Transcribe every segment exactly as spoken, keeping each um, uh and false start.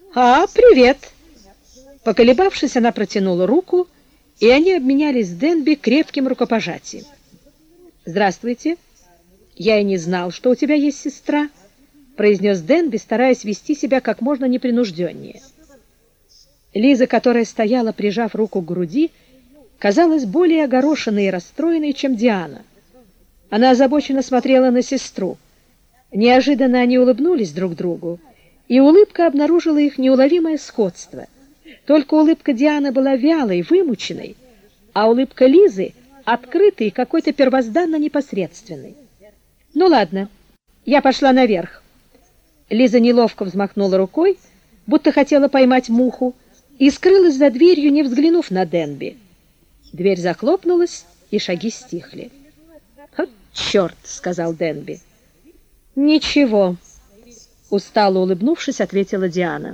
«А, привет!» Поколебавшись, она протянула руку, и они обменялись с Денби крепким рукопожатием. «Здравствуйте. Я и не знал, что у тебя есть сестра», — произнес Денби, стараясь вести себя как можно непринужденнее. Лиза, которая стояла, прижав руку к груди, казалась более огорошенной и расстроенной, чем Диана. Она озабоченно смотрела на сестру. Неожиданно они улыбнулись друг другу, и улыбка обнаружила их неуловимое сходство. Только улыбка Дианы была вялой, вымученной, а улыбка Лизы — открытой и какой-то первозданно непосредственной. «Ну ладно, я пошла наверх». Лиза неловко взмахнула рукой, будто хотела поймать муху, и скрылась за дверью, не взглянув на Денби. Дверь захлопнулась, и шаги стихли. «Вот черт!» — сказал Денби. «Ничего», — устало улыбнувшись, ответила Диана.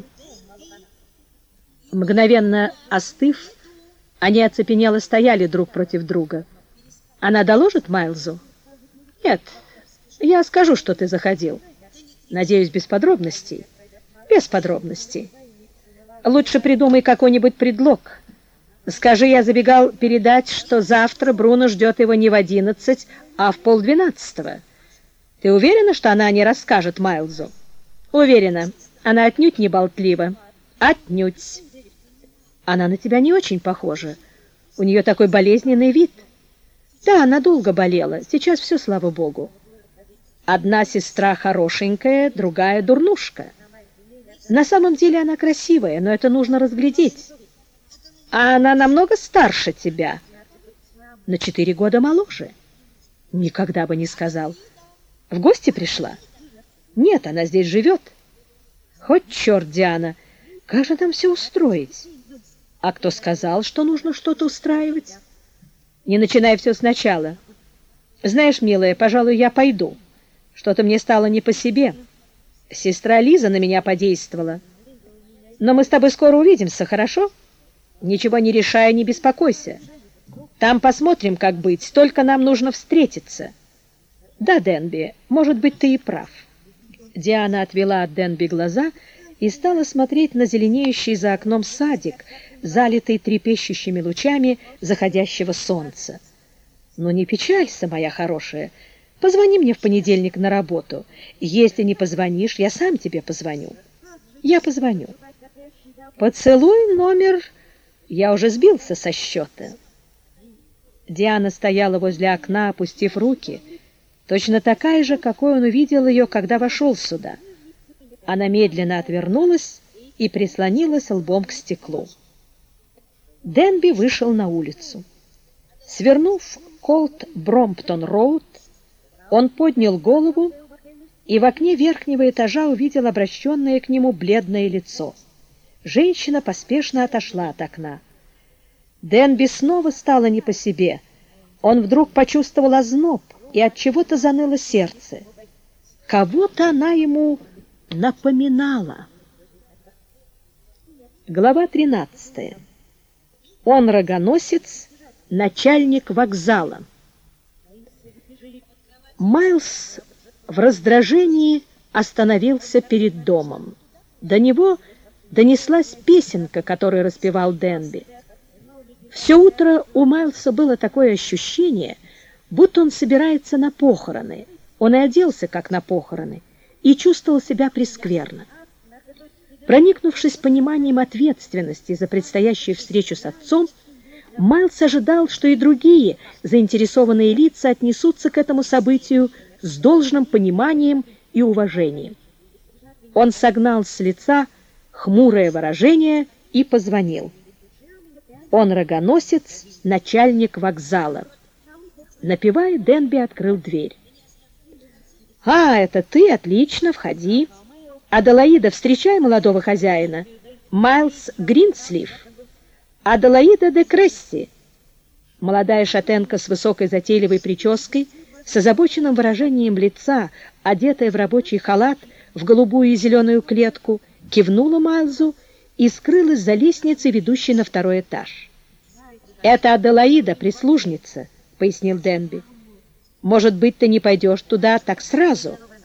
Мгновенно остыв, они оцепенело стояли друг против друга. «Она доложит Майлзу?» «Нет, я скажу, что ты заходил. Надеюсь, без подробностей?» «Без подробностей. Лучше придумай какой-нибудь предлог. Скажи, я забегал передать, что завтра Бруно ждет его не в одиннадцать, а в полдвенадцатого. Ты уверена, что она не расскажет Майлзу?» «Уверена. Она отнюдь не болтлива. Отнюдь». «Она на тебя не очень похожа. У нее такой болезненный вид». «Да, она долго болела. Сейчас все, слава богу. Одна сестра хорошенькая, другая дурнушка. На самом деле она красивая, но это нужно разглядеть. А она намного старше тебя». «На четыре года моложе». «Никогда бы не сказал». «В гости пришла?» «Нет, она здесь живет». «Хоть черт, Диана, как же нам все устроить?» «А кто сказал, что нужно что-то устраивать?» «Не начинай все сначала. Знаешь, милая, пожалуй, я пойду. Что-то мне стало не по себе. Сестра Лиза на меня подействовала. Но мы с тобой скоро увидимся, хорошо? Ничего не решай, не беспокойся. Там посмотрим, как быть, только нам нужно встретиться». «Да, Денби, может быть, ты и прав». Диана отвела от Денби глаза и стала смотреть на зеленеющий за окном садик, залитый трепещущими лучами заходящего солнца. «Ну не печалься, моя хорошая. Позвони мне в понедельник на работу. Если не позвонишь, я сам тебе позвоню». «Я позвоню». «Поцелуй номер...» Я уже сбился со счета. Диана стояла возле окна, опустив руки, точно такая же, какой он увидел ее, когда вошел сюда. Она медленно отвернулась и прислонилась лбом к стеклу. Денби вышел на улицу. Свернув Колт Бромптон-роуд, он поднял голову и в окне верхнего этажа увидел обращенное к нему бледное лицо. Женщина поспешно отошла от окна. Денби снова стало не по себе. Он вдруг почувствовал озноб, и от чего-то заныло сердце. Кого-то она ему напоминала. Глава тринадцатая. Он рогоносец, начальник вокзала. Майлз в раздражении остановился перед домом. До него донеслась песенка, которую распевал Денби. Все утро у Майлза было такое ощущение, будто он собирается на похороны. Он и оделся, как на похороны, и чувствовал себя прескверно. Проникнувшись пониманием ответственности за предстоящую встречу с отцом, Майлз ожидал, что и другие заинтересованные лица отнесутся к этому событию с должным пониманием и уважением. Он согнал с лица хмурое выражение и позвонил. Он рогоносец, начальник вокзала. Напевая, Денби открыл дверь. «А, это ты? Отлично, входи. Аделаида, встречай молодого хозяина. Майлз Гринслив. Аделаида де Кресси». Молодая шатенка с высокой затейливой прической, с озабоченным выражением лица, одетая в рабочий халат, в голубую и зеленую клетку, кивнула Майлзу и скрылась за лестницей, ведущей на второй этаж. «Это Аделаида, прислужница», — пояснил Денби. «Может быть, ты не пойдешь туда так сразу?»